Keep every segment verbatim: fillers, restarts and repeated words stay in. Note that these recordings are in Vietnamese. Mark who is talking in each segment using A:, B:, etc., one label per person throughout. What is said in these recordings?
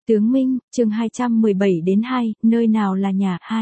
A: Tướng Minh, chương hai trăm mười bảy đến hai, nơi nào là nhà, hai.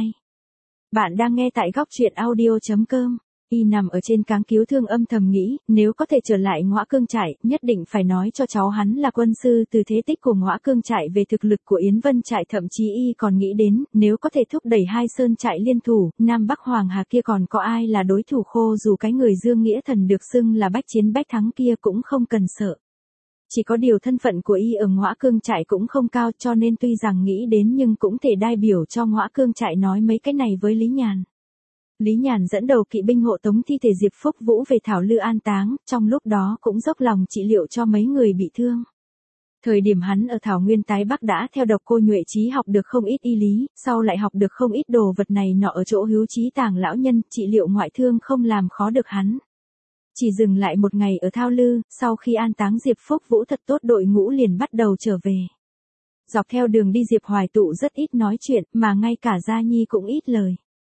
A: Bạn đang nghe tại góc truyện audio chấm com. Y nằm ở trên cáng cứu thương âm thầm nghĩ, nếu có thể trở lại Ngõa Cương Trại, nhất định phải nói cho cháu hắn là quân sư từ thế tích của Ngõa Cương Trại về thực lực của Yến Vân Trại, thậm chí y còn nghĩ đến, nếu có thể thúc đẩy hai sơn trại liên thủ, Nam Bắc Hoàng Hà kia còn có ai là đối thủ khô, dù cái người Dương Nghĩa Thần được xưng là bách chiến bách thắng kia cũng không cần sợ. Chỉ có điều thân phận của y ở Ngõa Cương Trại cũng không cao, cho nên tuy rằng nghĩ đến nhưng cũng thể đại biểu cho Ngõa Cương Trại nói mấy cái này với Lý Nhàn. Lý Nhàn dẫn đầu kỵ binh hộ tống thi thể Diệp Phúc Vũ về Thảo Lư an táng, trong lúc đó cũng dốc lòng trị liệu cho mấy người bị thương. Thời điểm hắn ở Thảo Nguyên Tái Bắc đã theo độc cô Nhuệ Chí học được không ít y lý, sau lại học được không ít đồ vật này nọ ở chỗ Hữu Chí Tàng lão nhân, trị liệu ngoại thương không làm khó được hắn. Chỉ dừng lại một ngày ở Thao Lư, sau khi an táng Diệp Phúc Vũ thật tốt, đội ngũ liền bắt đầu trở về. Dọc theo đường đi Diệp Hoài Tụ rất ít nói chuyện, mà ngay cả Gia Nhi cũng ít lời.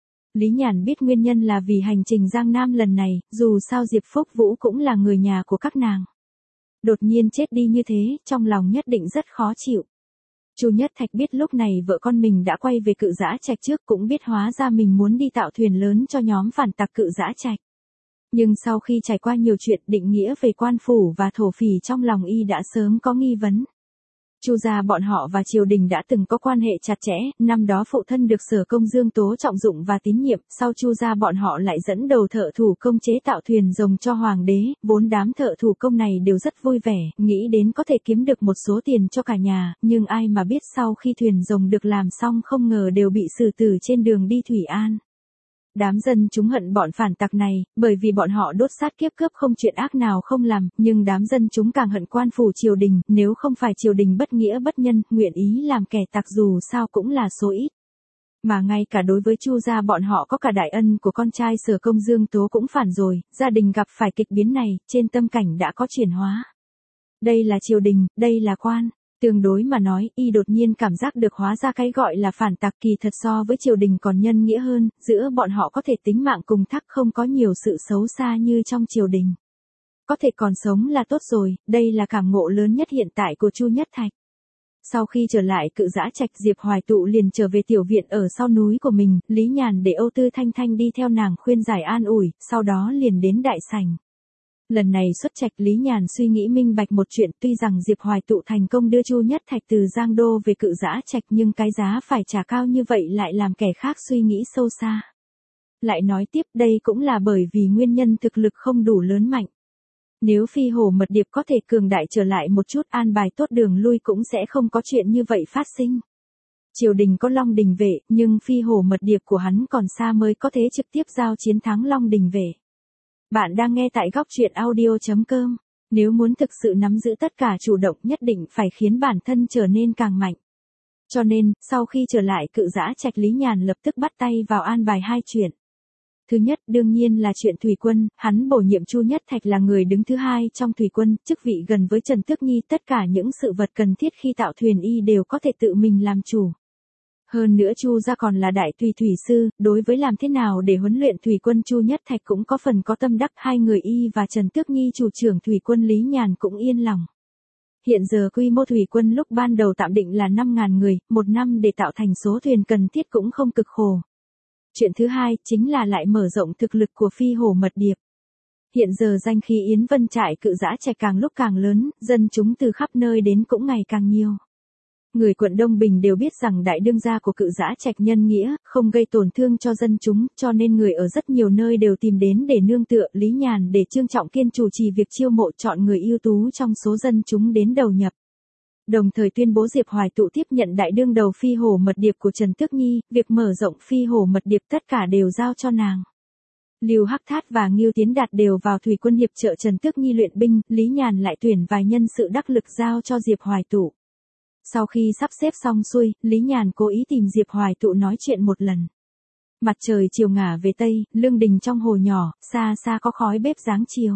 A: Lý Nhàn biết nguyên nhân là vì hành trình Giang Nam lần này, dù sao Diệp Phúc Vũ cũng là người nhà của các nàng. Đột nhiên chết đi như thế, trong lòng nhất định rất khó chịu. Chu Nhất Thạch biết lúc này vợ con mình đã quay về Cự Giã Trạch trước, cũng biết hóa ra mình muốn đi tạo thuyền lớn cho nhóm phản tặc Cự Giã Trạch. Nhưng sau khi trải qua nhiều chuyện, định nghĩa về quan phủ và thổ phỉ trong lòng y đã sớm có nghi vấn. Chu gia bọn họ và triều đình đã từng có quan hệ chặt chẽ, năm đó phụ thân được Sở Công Dương Tố trọng dụng và tín nhiệm, sau Chu gia bọn họ lại dẫn đầu thợ thủ công chế tạo thuyền rồng cho hoàng đế, vốn đám thợ thủ công này đều rất vui vẻ, nghĩ đến có thể kiếm được một số tiền cho cả nhà, nhưng ai mà biết sau khi thuyền rồng được làm xong không ngờ đều bị xử tử trên đường đi Thủy An. Đám dân chúng hận bọn phản tặc này, bởi vì bọn họ đốt sát kiếp cướp không chuyện ác nào không làm, nhưng đám dân chúng càng hận quan phủ triều đình, nếu không phải triều đình bất nghĩa bất nhân, nguyện ý làm kẻ tặc dù sao cũng là số ít. Mà ngay cả đối với Chu gia bọn họ có cả đại ân của con trai Sở Công Dương Tố cũng phản rồi, gia đình gặp phải kịch biến này, trên tâm cảnh đã có chuyển hóa. Đây là triều đình, đây là quan. Tương đối mà nói, y đột nhiên cảm giác được hóa ra cái gọi là phản tặc kỳ thật so với triều đình còn nhân nghĩa hơn, giữa bọn họ có thể tính mạng cùng thắc, không có nhiều sự xấu xa như trong triều đình. Có thể còn sống là tốt rồi, đây là cảm ngộ lớn nhất hiện tại của Chu Nhất Thạch. Sau khi trở lại Cự Giã Trạch, Diệp Hoài Tụ liền trở về tiểu viện ở sau núi của mình, Lý Nhàn để Âu Tư Thanh Thanh đi theo nàng khuyên giải an ủi, sau đó liền đến đại sảnh. Lần này xuất trạch, Lý Nhàn suy nghĩ minh bạch một chuyện, tuy rằng Diệp Hoài Tụ thành công đưa Chu Nhất Thạch từ Giang Đô về Cự Giã Trạch, nhưng cái giá phải trả cao như vậy lại làm kẻ khác suy nghĩ sâu xa. Lại nói tiếp, đây cũng là bởi vì nguyên nhân thực lực không đủ lớn mạnh. Nếu Phi Hổ Mật Điệp có thể cường đại trở lại một chút, an bài tốt đường lui, cũng sẽ không có chuyện như vậy phát sinh. Triều đình có Long Đình Vệ, nhưng Phi Hổ Mật Điệp của hắn còn xa mới có thể trực tiếp giao chiến thắng Long Đình Vệ. Bạn đang nghe tại góc truyện audio chấm com. Nếu muốn thực sự nắm giữ tất cả chủ động, nhất định phải khiến bản thân trở nên càng mạnh. Cho nên, sau khi trở lại Cự Giã Trạch, Lý Nhàn lập tức bắt tay vào an bài hai chuyện. Thứ nhất đương nhiên là chuyện thủy quân, hắn bổ nhiệm Chu Nhất Thạch là người đứng thứ hai trong thủy quân, chức vị gần với Trần Tước Nhi, tất cả những sự vật cần thiết khi tạo thuyền y đều có thể tự mình làm chủ. Hơn nữa Chu gia còn là đại tùy thủy sư, đối với làm thế nào để huấn luyện thủy quân Chu Nhất Thạch cũng có phần có tâm đắc, hai người y và Trần Tước Nhi chủ trưởng thủy quân Lý Nhàn cũng yên lòng. Hiện giờ quy mô thủy quân lúc ban đầu tạm định là năm nghìn người, một năm để tạo thành số thuyền cần thiết cũng không cực khổ. Chuyện thứ hai chính là lại mở rộng thực lực của Phi Hổ Mật Điệp. Hiện giờ danh khí Yến Vân Trại Cự Giã Trạch càng lúc càng lớn, dân chúng từ khắp nơi đến cũng ngày càng nhiều. Người quận Đông Bình đều biết rằng đại đương gia của Cự Giã Trạch nhân nghĩa, không gây tổn thương cho dân chúng, cho nên người ở rất nhiều nơi đều tìm đến để nương tựa. Lý Nhàn để Trương Trọng Kiên chủ trì việc chiêu mộ, chọn người ưu tú trong số dân chúng đến đầu nhập. Đồng thời tuyên bố Diệp Hoài Tụ tiếp nhận đại đương đầu Phi Hổ Mật Điệp của Trần Tước Nhi, việc mở rộng Phi Hổ Mật Điệp tất cả đều giao cho nàng. Lưu Hắc Thát và Ngưu Tiến Đạt đều vào thủy quân hiệp trợ Trần Tước Nhi luyện binh, Lý Nhàn lại tuyển vài nhân sự đắc lực giao cho Diệp Hoài Tụ. Sau khi sắp xếp xong xuôi, Lý Nhàn cố ý tìm Diệp Hoài Tụ nói chuyện một lần. Mặt trời chiều ngả về tây, lương đình trong hồ nhỏ, xa xa có khói bếp dáng chiều.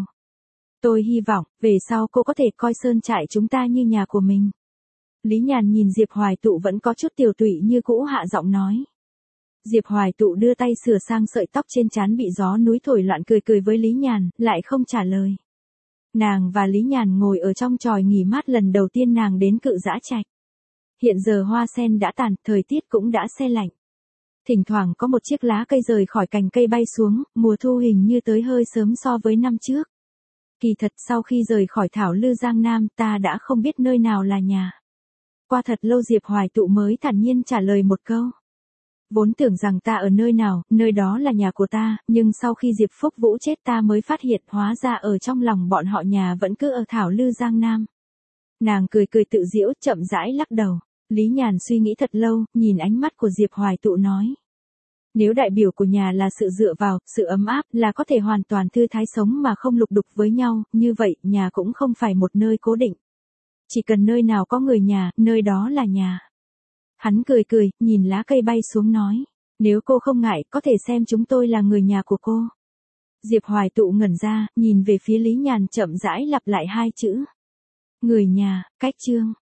A: Tôi hy vọng, về sau cô có thể coi sơn trại chúng ta như nhà của mình. Lý Nhàn nhìn Diệp Hoài Tụ vẫn có chút tiều tụy như cũ, hạ giọng nói. Diệp Hoài Tụ đưa tay sửa sang sợi tóc trên trán bị gió núi thổi loạn, cười cười với Lý Nhàn, lại không trả lời. Nàng và Lý Nhàn ngồi ở trong chòi nghỉ mát lần đầu tiên nàng đến Cự Giã Trạch. Hiện giờ hoa sen đã tàn, thời tiết cũng đã se lạnh. Thỉnh thoảng có một chiếc lá cây rời khỏi cành cây bay xuống, mùa thu hình như tới hơi sớm so với năm trước. Kỳ thật sau khi rời khỏi Thảo Lư Giang Nam ta đã không biết nơi nào là nhà. Qua thật lâu Diệp Hoài Tụ mới thản nhiên trả lời một câu. Vốn tưởng rằng ta ở nơi nào, nơi đó là nhà của ta, nhưng sau khi Diệp Phúc Vũ chết ta mới phát hiện hóa ra ở trong lòng bọn họ nhà vẫn cứ ở Thảo Lư Giang Nam. Nàng cười cười tự giễu, chậm rãi lắc đầu. Lý Nhàn suy nghĩ thật lâu, nhìn ánh mắt của Diệp Hoài Tụ nói. Nếu đại biểu của nhà là sự dựa vào, sự ấm áp, là có thể hoàn toàn thư thái sống mà không lục đục với nhau, như vậy nhà cũng không phải một nơi cố định. Chỉ cần nơi nào có người nhà, nơi đó là nhà. Hắn cười cười, nhìn lá cây bay xuống nói. Nếu cô không ngại, có thể xem chúng tôi là người nhà của cô. Diệp Hoài Tụ ngẩn ra, nhìn về phía Lý Nhàn chậm rãi lặp lại hai chữ. Người nhà, cách chương.